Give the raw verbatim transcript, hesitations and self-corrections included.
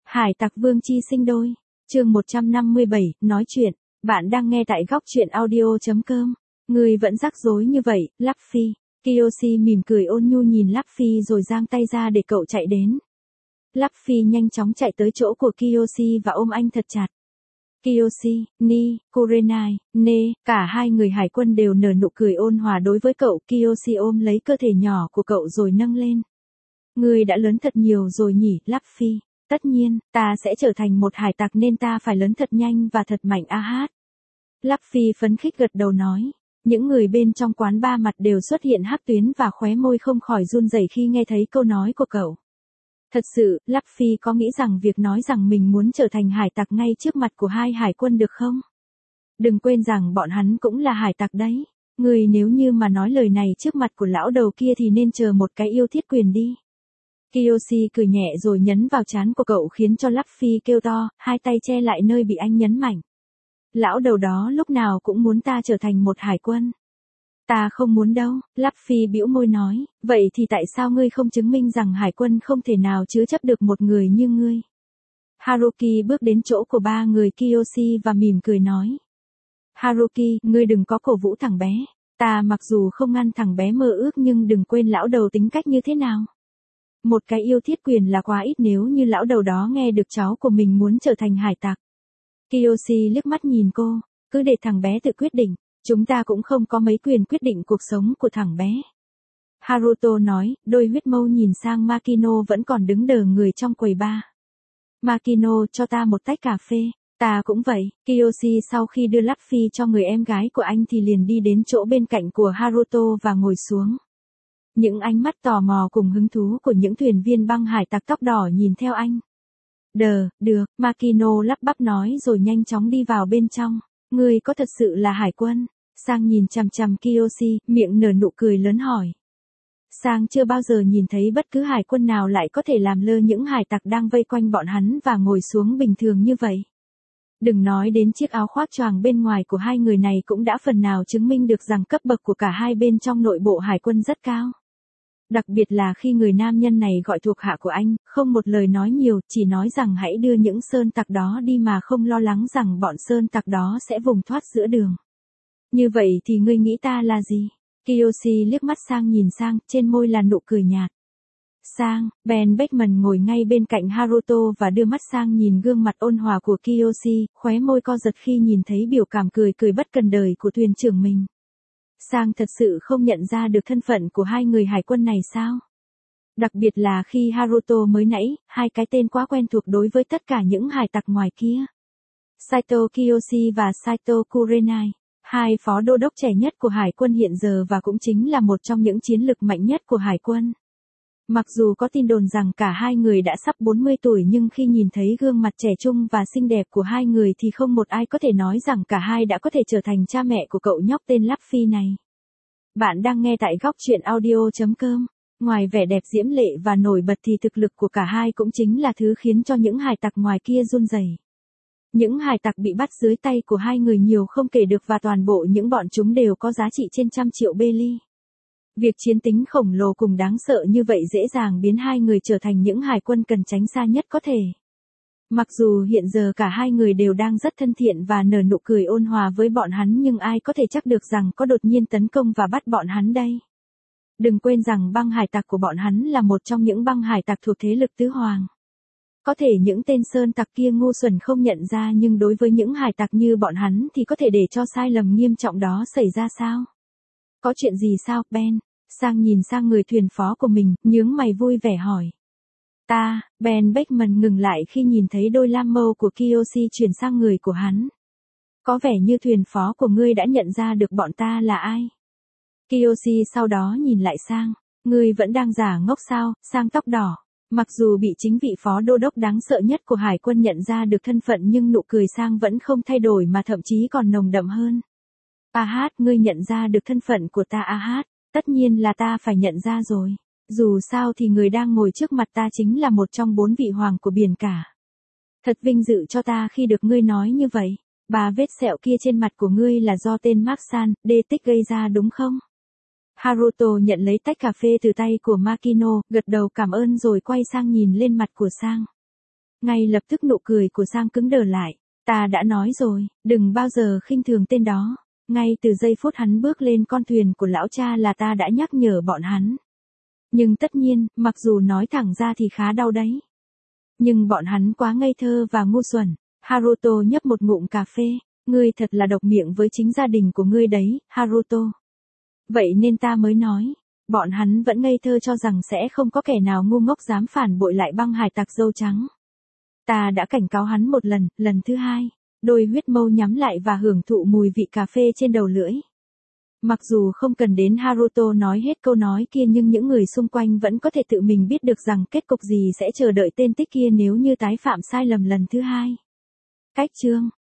Hải tặc vương chi sinh đôi. Chương một trăm năm mươi bảy, nói chuyện. Bạn đang nghe tại góc truyện audio chấm com. Người vẫn rắc rối như vậy, Luffy. Kyoshi mỉm cười ôn nhu nhìn Luffy rồi giang tay ra để cậu chạy đến. Luffy nhanh chóng chạy tới chỗ của Kyoshi và ôm anh thật chặt. Kyoshi, Ni, Kurenai, Ne, cả hai người hải quân đều nở nụ cười ôn hòa đối với cậu. Kyoshi ôm lấy cơ thể nhỏ của cậu rồi nâng lên. Người đã lớn thật nhiều rồi nhỉ, Luffy. Tất nhiên, ta sẽ trở thành một hải tặc nên ta phải lớn thật nhanh và thật mạnh a hát. Luffy phấn khích gật đầu nói. Những người bên trong quán ba mặt đều xuất hiện hắc tuyến và khóe môi không khỏi run rẩy khi nghe thấy câu nói của cậu. Thật sự, Luffy có nghĩ rằng việc nói rằng mình muốn trở thành hải tặc ngay trước mặt của hai hải quân được không? Đừng quên rằng bọn hắn cũng là hải tặc đấy. Người nếu như mà nói lời này trước mặt của lão đầu kia thì nên chờ một cái yêu thiết quyền đi. Kyoshi cười nhẹ rồi nhấn vào trán của cậu khiến cho Luffy kêu to, hai tay che lại nơi bị anh nhấn mạnh. Lão đầu đó lúc nào cũng muốn ta trở thành một hải quân. Ta không muốn đâu, Luffy bĩu môi nói, vậy thì tại sao ngươi không chứng minh rằng hải quân không thể nào chứa chấp được một người như ngươi? Haruki bước đến chỗ của ba người Kyoshi và mỉm cười nói. Haruki, ngươi đừng có cổ vũ thằng bé. Ta mặc dù không ngăn thằng bé mơ ước nhưng đừng quên lão đầu tính cách như thế nào. Một cái yêu thiết quyền là quá ít nếu như lão đầu đó nghe được cháu của mình muốn trở thành hải tặc. Kyoshi liếc mắt nhìn cô, cứ để thằng bé tự quyết định, chúng ta cũng không có mấy quyền quyết định cuộc sống của thằng bé. Haruto nói, đôi huyết mâu nhìn sang Makino vẫn còn đứng đờ người trong quầy bar. Makino cho ta một tách cà phê, ta cũng vậy. Kyoshi sau khi đưa Luffy cho người em gái của anh thì liền đi đến chỗ bên cạnh của Haruto và ngồi xuống. Những ánh mắt tò mò cùng hứng thú của những thuyền viên băng hải tặc tóc đỏ nhìn theo anh. Đờ, được, Makino lắp bắp nói rồi nhanh chóng đi vào bên trong. Ngươi có thật sự là hải quân? Sang nhìn chằm chằm Kyoshi, miệng nở nụ cười lớn hỏi. Sang chưa bao giờ nhìn thấy bất cứ hải quân nào lại có thể làm lơ những hải tặc đang vây quanh bọn hắn và ngồi xuống bình thường như vậy. Đừng nói đến chiếc áo khoác choàng bên ngoài của hai người này cũng đã phần nào chứng minh được rằng cấp bậc của cả hai bên trong nội bộ hải quân rất cao. Đặc biệt là khi người nam nhân này gọi thuộc hạ của anh, không một lời nói nhiều, chỉ nói rằng hãy đưa những sơn tặc đó đi mà không lo lắng rằng bọn sơn tặc đó sẽ vùng thoát giữa đường. Như vậy thì ngươi nghĩ ta là gì? Kyoshi liếc mắt sang nhìn sang, trên môi là nụ cười nhạt. Sang, Ben Beckman ngồi ngay bên cạnh Haruto và đưa mắt sang nhìn gương mặt ôn hòa của Kyoshi, khóe môi co giật khi nhìn thấy biểu cảm cười cười bất cần đời của thuyền trưởng mình. Sang thật sự không nhận ra được thân phận của hai người hải quân này sao? Đặc biệt là khi Haruto mới nãy, hai cái tên quá quen thuộc đối với tất cả những hải tặc ngoài kia. Saito Kiyoshi và Saito Kurenai, hai phó đô đốc trẻ nhất của hải quân hiện giờ và cũng chính là một trong những chiến lực mạnh nhất của hải quân. Mặc dù có tin đồn rằng cả hai người đã sắp bốn mươi tuổi nhưng khi nhìn thấy gương mặt trẻ trung và xinh đẹp của hai người thì không một ai có thể nói rằng cả hai đã có thể trở thành cha mẹ của cậu nhóc tên Luffy này. Bạn đang nghe tại góc truyện audio chấm com. Ngoài vẻ đẹp diễm lệ và nổi bật thì thực lực của cả hai cũng chính là thứ khiến cho những hải tặc ngoài kia run rẩy. Những hải tặc bị bắt dưới tay của hai người nhiều không kể được và toàn bộ những bọn chúng đều có giá trị trên trăm triệu belly. Việc chiến tính khổng lồ cùng đáng sợ như vậy dễ dàng biến hai người trở thành những hải quân cần tránh xa nhất có thể. Mặc dù hiện giờ cả hai người đều đang rất thân thiện và nở nụ cười ôn hòa với bọn hắn nhưng ai có thể chắc được rằng có đột nhiên tấn công và bắt bọn hắn đây. Đừng quên rằng băng hải tặc của bọn hắn là một trong những băng hải tặc thuộc thế lực tứ hoàng. Có thể những tên sơn tặc kia ngu xuẩn không nhận ra nhưng đối với những hải tặc như bọn hắn thì có thể để cho sai lầm nghiêm trọng đó xảy ra sao? Có chuyện gì sao, Ben? Sang nhìn sang người thuyền phó của mình, nhướng mày vui vẻ hỏi. Ta, Ben Beckman ngừng lại khi nhìn thấy đôi lam mâu của Kyoshi chuyển sang người của hắn. Có vẻ như thuyền phó của ngươi đã nhận ra được bọn ta là ai. Kyoshi sau đó nhìn lại sang, ngươi vẫn đang giả ngốc sao, sang tóc đỏ. Mặc dù bị chính vị phó đô đốc đáng sợ nhất của hải quân nhận ra được thân phận nhưng nụ cười sang vẫn không thay đổi mà thậm chí còn nồng đậm hơn. A hát, ngươi nhận ra được thân phận của ta A hát, tất nhiên là ta phải nhận ra rồi. Dù sao thì người đang ngồi trước mặt ta chính là một trong bốn vị hoàng của biển cả. Thật vinh dự cho ta khi được ngươi nói như vậy. Ba vết sẹo kia trên mặt của ngươi là do tên Mark San, đê tích gây ra đúng không? Haruto nhận lấy tách cà phê từ tay của Makino, gật đầu cảm ơn rồi quay sang nhìn lên mặt của Sang. Ngay lập tức nụ cười của Sang cứng đờ lại. Ta đã nói rồi, đừng bao giờ khinh thường tên đó. Ngay từ giây phút hắn bước lên con thuyền của lão cha là ta đã nhắc nhở bọn hắn. Nhưng tất nhiên, mặc dù nói thẳng ra thì khá đau đấy. Nhưng bọn hắn quá ngây thơ và ngu xuẩn. Haruto nhấp một ngụm cà phê. Ngươi thật là độc miệng với chính gia đình của ngươi đấy, Haruto. Vậy nên ta mới nói. Bọn hắn vẫn ngây thơ cho rằng sẽ không có kẻ nào ngu ngốc dám phản bội lại băng hải tặc dâu trắng. Ta đã cảnh cáo hắn một lần, lần thứ hai. Đôi huyết mâu nhắm lại và hưởng thụ mùi vị cà phê trên đầu lưỡi. Mặc dù không cần đến Haruto nói hết câu nói kia nhưng những người xung quanh vẫn có thể tự mình biết được rằng kết cục gì sẽ chờ đợi tên tích kia nếu như tái phạm sai lầm lần thứ hai. Cách chương